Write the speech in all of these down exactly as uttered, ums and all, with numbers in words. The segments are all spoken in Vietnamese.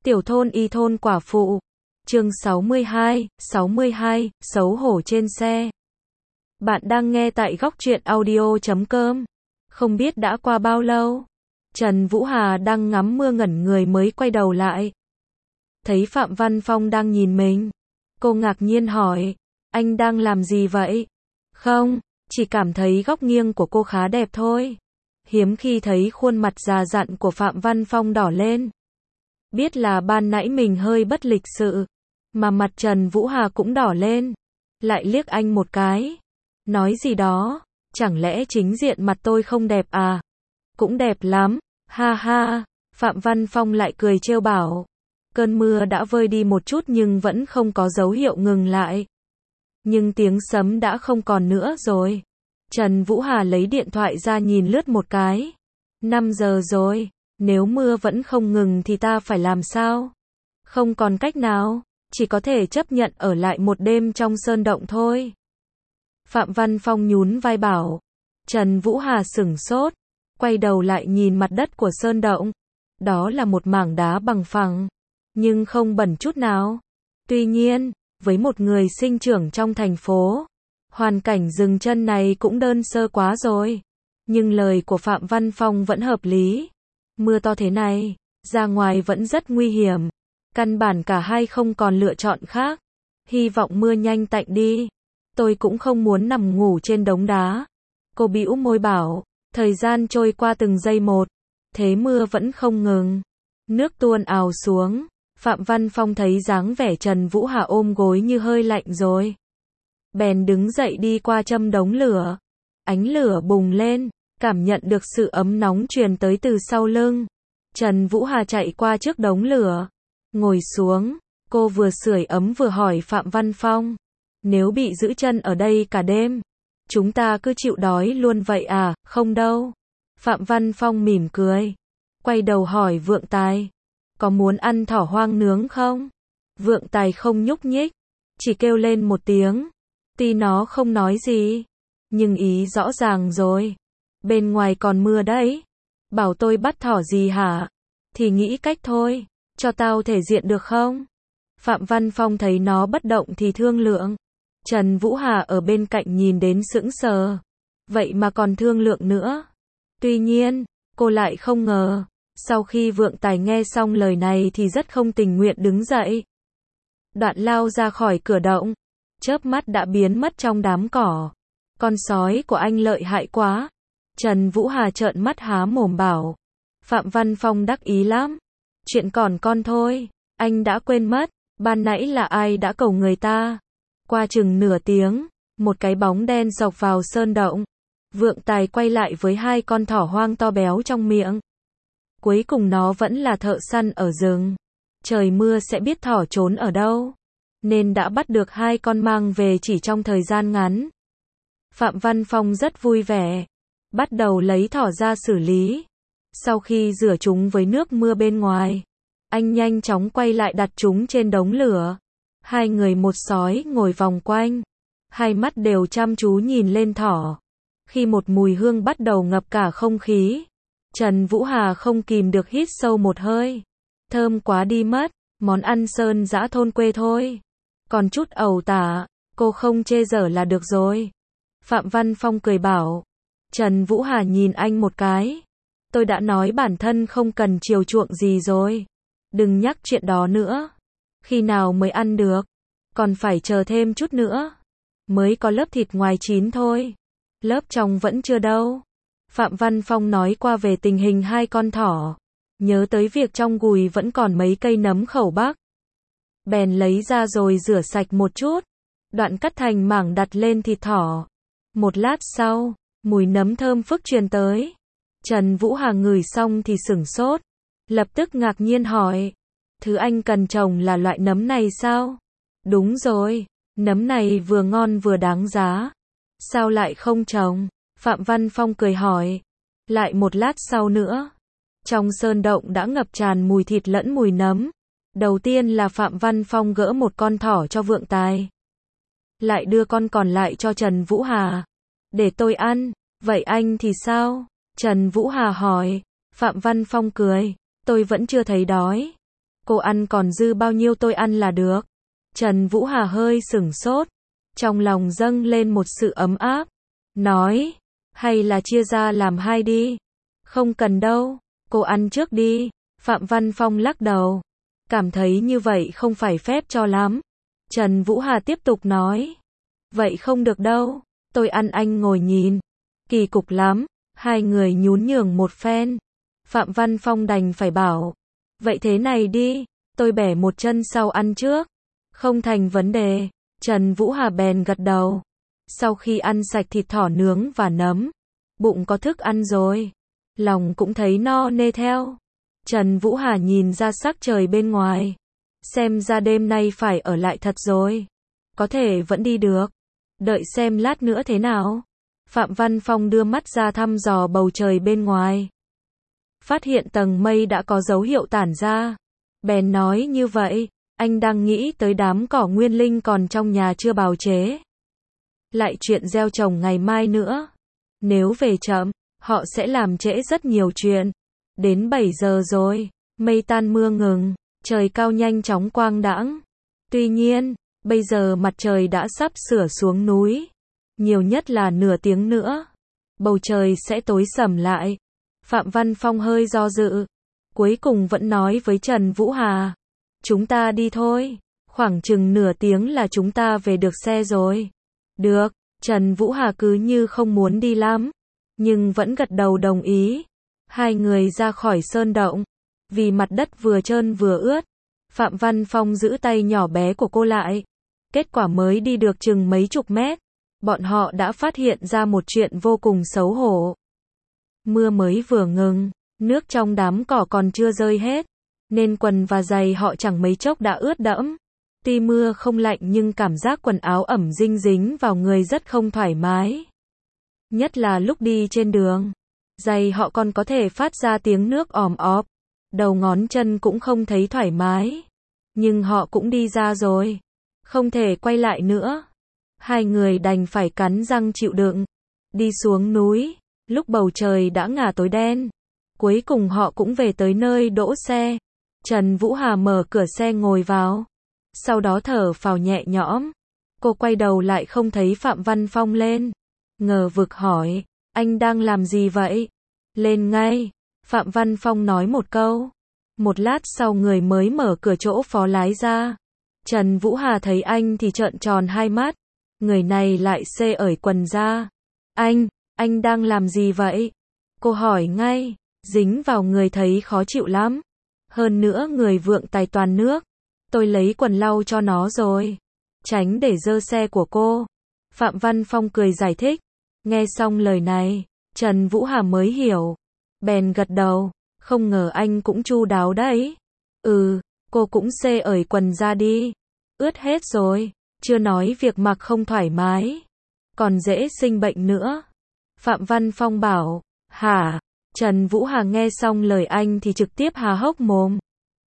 Tiểu thôn y thôn quả phụ. Chương sáu mươi hai, sáu mươi hai, xấu hổ trên xe. Bạn đang nghe tại góc truyện audio chấm com. Không biết đã qua bao lâu, Trần Vũ Hà đang ngắm mưa ngẩn người mới quay đầu lại. Thấy Phạm Văn Phong đang nhìn mình. Cô ngạc nhiên hỏi, anh đang làm gì vậy? Không, chỉ cảm thấy góc nghiêng của cô khá đẹp thôi. Hiếm khi thấy khuôn mặt già dặn của Phạm Văn Phong đỏ lên. Biết là ban nãy mình hơi bất lịch sự, mà mặt Trần Vũ Hà cũng đỏ lên. Lại liếc anh một cái. Nói gì đó, chẳng lẽ chính diện mặt tôi không đẹp à? Cũng đẹp lắm, ha ha. Phạm Văn Phong lại cười trêu bảo. Cơn mưa đã vơi đi một chút nhưng vẫn không có dấu hiệu ngừng lại. Nhưng tiếng sấm đã không còn nữa rồi. Trần Vũ Hà lấy điện thoại ra nhìn lướt một cái. năm giờ rồi, nếu mưa vẫn không ngừng thì ta phải làm sao? Không còn cách nào, chỉ có thể chấp nhận ở lại một đêm trong sơn động thôi. Phạm Văn Phong nhún vai bảo. Trần Vũ Hà sửng sốt, quay đầu lại nhìn mặt đất của sơn động. Đó là một mảng đá bằng phẳng, nhưng không bẩn chút nào. Tuy nhiên, với một người sinh trưởng trong thành phố, hoàn cảnh dừng chân này cũng đơn sơ quá rồi. Nhưng lời của Phạm Văn Phong vẫn hợp lý. Mưa to thế này, ra ngoài vẫn rất nguy hiểm. Căn bản cả hai không còn lựa chọn khác. Hy vọng mưa nhanh tạnh đi. Tôi cũng không muốn nằm ngủ trên đống đá. Cô bĩu môi bảo. Thời gian trôi qua từng giây một. Thế mưa vẫn không ngừng. Nước tuôn ào xuống. Phạm Văn Phong thấy dáng vẻ Trần Vũ Hà ôm gối như hơi lạnh rồi. Bèn đứng dậy đi qua châm đống lửa. Ánh lửa bùng lên. Cảm nhận được sự ấm nóng truyền tới từ sau lưng. Trần Vũ Hà chạy qua trước đống lửa. Ngồi xuống. Cô vừa sưởi ấm vừa hỏi Phạm Văn Phong. Nếu bị giữ chân ở đây cả đêm, chúng ta cứ chịu đói luôn vậy à? Không đâu. Phạm Văn Phong mỉm cười. Quay đầu hỏi Vượng Tài. Có muốn ăn thỏ hoang nướng không? Vượng Tài không nhúc nhích. Chỉ kêu lên một tiếng. Tuy nó không nói gì, nhưng ý rõ ràng rồi. Bên ngoài còn mưa đấy. Bảo tôi bắt thỏ gì hả? Thì nghĩ cách thôi. Cho tao thể diện được không? Phạm Văn Phong thấy nó bất động thì thương lượng. Trần Vũ Hà ở bên cạnh nhìn đến sững sờ. Vậy mà còn thương lượng nữa. Tuy nhiên, cô lại không ngờ. Sau khi Vượng Tài nghe xong lời này thì rất không tình nguyện đứng dậy. Đoạn lao ra khỏi cửa động. Chớp mắt đã biến mất trong đám cỏ. Con sói của anh lợi hại quá. Trần Vũ Hà trợn mắt há mồm bảo. Phạm Văn Phong đắc ý lắm. Chuyện còn con thôi. Anh đã quên mất. Ban nãy là ai đã cầu người ta. Qua chừng nửa tiếng. Một cái bóng đen dọc vào sơn động. Vượng Tài quay lại với hai con thỏ hoang to béo trong miệng. Cuối cùng nó vẫn là thợ săn ở rừng. Trời mưa sẽ biết thỏ trốn ở đâu. Nên đã bắt được hai con mang về chỉ trong thời gian ngắn. Phạm Văn Phong rất vui vẻ. Bắt đầu lấy thỏ ra xử lý. Sau khi rửa chúng với nước mưa bên ngoài, anh nhanh chóng quay lại đặt chúng trên đống lửa. Hai người một sói ngồi vòng quanh. Hai mắt đều chăm chú nhìn lên thỏ. Khi một mùi hương bắt đầu ngập cả không khí, Trần Vũ Hà không kìm được hít sâu một hơi. Thơm quá đi mất, món ăn sơn dã thôn quê thôi. Còn chút ẩu tả, cô không chê dở là được rồi. Phạm Văn Phong cười bảo. Trần Vũ Hà nhìn anh một cái. Tôi đã nói bản thân không cần chiều chuộng gì rồi. Đừng nhắc chuyện đó nữa. Khi nào mới ăn được? Còn phải chờ thêm chút nữa. Mới có lớp thịt ngoài chín thôi. Lớp trong vẫn chưa đâu. Phạm Văn Phong nói qua về tình hình hai con thỏ. Nhớ tới việc trong gùi vẫn còn mấy cây nấm khẩu bắc. Bèn lấy ra rồi rửa sạch một chút. Đoạn cắt thành mảng đặt lên thịt thỏ. Một lát sau, mùi nấm thơm phức truyền tới. Trần Vũ Hà ngửi xong thì sửng sốt. Lập tức ngạc nhiên hỏi. Thứ anh cần trồng là loại nấm này sao? Đúng rồi, nấm này vừa ngon vừa đáng giá. Sao lại không trồng? Phạm Văn Phong cười hỏi. Lại một lát sau nữa. Trong sơn động đã ngập tràn mùi thịt lẫn mùi nấm. Đầu tiên là Phạm Văn Phong gỡ một con thỏ cho Vượng Tài. Lại đưa con còn lại cho Trần Vũ Hà. Để tôi ăn. Vậy anh thì sao? Trần Vũ Hà hỏi. Phạm Văn Phong cười. Tôi vẫn chưa thấy đói. Cô ăn còn dư bao nhiêu tôi ăn là được. Trần Vũ Hà hơi sửng sốt, trong lòng dâng lên một sự ấm áp, nói, hay là chia ra làm hai đi. Không cần đâu, cô ăn trước đi. Phạm Văn Phong lắc đầu, cảm thấy như vậy không phải phép cho lắm. Trần Vũ Hà tiếp tục nói, vậy không được đâu, tôi ăn anh ngồi nhìn. Kỳ cục lắm, hai người nhún nhường một phen. Phạm Văn Phong đành phải bảo, vậy thế này đi, tôi bẻ một chân sau ăn trước. Không thành vấn đề. Trần Vũ Hà bèn gật đầu. Sau khi ăn sạch thịt thỏ nướng và nấm, bụng có thức ăn rồi, lòng cũng thấy no nê theo. Trần Vũ Hà nhìn ra sắc trời bên ngoài, xem ra đêm nay phải ở lại thật rồi. Có thể vẫn đi được, đợi xem lát nữa thế nào. Phạm Văn Phong đưa mắt ra thăm dò bầu trời bên ngoài, phát hiện tầng mây đã có dấu hiệu tản ra. Bèn nói, như vậy, anh đang nghĩ tới đám cỏ nguyên linh còn trong nhà chưa bào chế. Lại chuyện gieo trồng ngày mai nữa. Nếu về chậm, họ sẽ làm trễ rất nhiều chuyện. Đến bảy giờ rồi, mây tan mưa ngừng, trời cao nhanh chóng quang đãng. Tuy nhiên, bây giờ mặt trời đã sắp sửa xuống núi. Nhiều nhất là nửa tiếng nữa, bầu trời sẽ tối sầm lại. Phạm Văn Phong hơi do dự, cuối cùng vẫn nói với Trần Vũ Hà, chúng ta đi thôi, khoảng chừng nửa tiếng là chúng ta về được xe rồi. Được, Trần Vũ Hà cứ như không muốn đi lắm, nhưng vẫn gật đầu đồng ý. Hai người ra khỏi sơn động, vì mặt đất vừa trơn vừa ướt. Phạm Văn Phong giữ tay nhỏ bé của cô lại. Kết quả mới đi được chừng mấy chục mét, bọn họ đã phát hiện ra một chuyện vô cùng xấu hổ. Mưa mới vừa ngừng, nước trong đám cỏ còn chưa rơi hết, nên quần và giày họ chẳng mấy chốc đã ướt đẫm. Tuy mưa không lạnh nhưng cảm giác quần áo ẩm dinh dính vào người rất không thoải mái. Nhất là lúc đi trên đường, giày họ còn có thể phát ra tiếng nước òm óp, đầu ngón chân cũng không thấy thoải mái. Nhưng họ cũng đi ra rồi, không thể quay lại nữa. Hai người đành phải cắn răng chịu đựng, đi xuống núi, lúc bầu trời đã ngả tối đen. Cuối cùng họ cũng về tới nơi đỗ xe. Trần Vũ Hà mở cửa xe ngồi vào, sau đó thở phào nhẹ nhõm. Cô quay đầu lại không thấy Phạm Văn Phong lên, ngờ vực hỏi, anh đang làm gì vậy? Lên ngay, Phạm Văn Phong nói một câu. Một lát sau người mới mở cửa chỗ phó lái ra. Trần Vũ Hà thấy anh thì trợn tròn hai mắt, người này lại xê ởi quần ra. Anh, anh đang làm gì vậy? Cô hỏi ngay, dính vào người thấy khó chịu lắm. Hơn nữa người vượng tài toàn nước. Tôi lấy quần lau cho nó rồi, tránh để dơ xe của cô. Phạm Văn Phong cười giải thích. Nghe xong lời này, Trần Vũ Hà mới hiểu, bèn gật đầu, không ngờ anh cũng chu đáo đấy. Ừ, cô cũng xê ởi quần ra đi, ướt hết rồi, chưa nói việc mặc không thoải mái, còn dễ sinh bệnh nữa. Phạm Văn Phong bảo, hả? Trần Vũ Hà nghe xong lời anh thì trực tiếp há hốc mồm,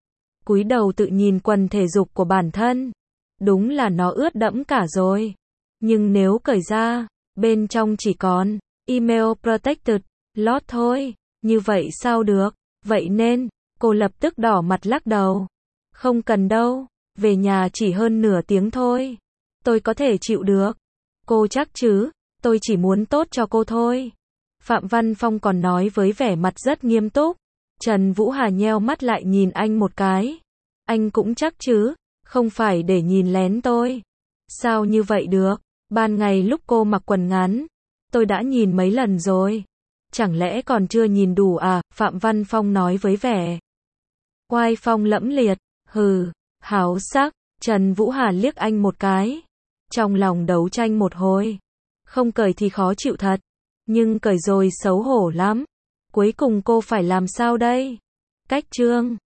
cúi đầu tự nhìn quần thể dục của bản thân. Đúng là nó ướt đẫm cả rồi, nhưng nếu cởi ra, bên trong chỉ còn email protected lót thôi, như vậy sao được? Vậy nên, cô lập tức đỏ mặt lắc đầu. Không cần đâu, về nhà chỉ hơn nửa tiếng thôi, tôi có thể chịu được. Cô chắc chứ? Tôi chỉ muốn tốt cho cô thôi. Phạm Văn Phong còn nói với vẻ mặt rất nghiêm túc. Trần Vũ Hà nheo mắt lại nhìn anh một cái. Anh cũng chắc chứ? Không phải để nhìn lén tôi. Sao như vậy được? Ban ngày lúc cô mặc quần ngắn, tôi đã nhìn mấy lần rồi. Chẳng lẽ còn chưa nhìn đủ à? Phạm Văn Phong nói với vẻ oai phong lẫm liệt. Hừ, háo sắc. Trần Vũ Hà liếc anh một cái, trong lòng đấu tranh một hồi. Không cởi thì khó chịu thật, nhưng cởi rồi xấu hổ lắm. Cuối cùng cô phải làm sao đây? Cách chương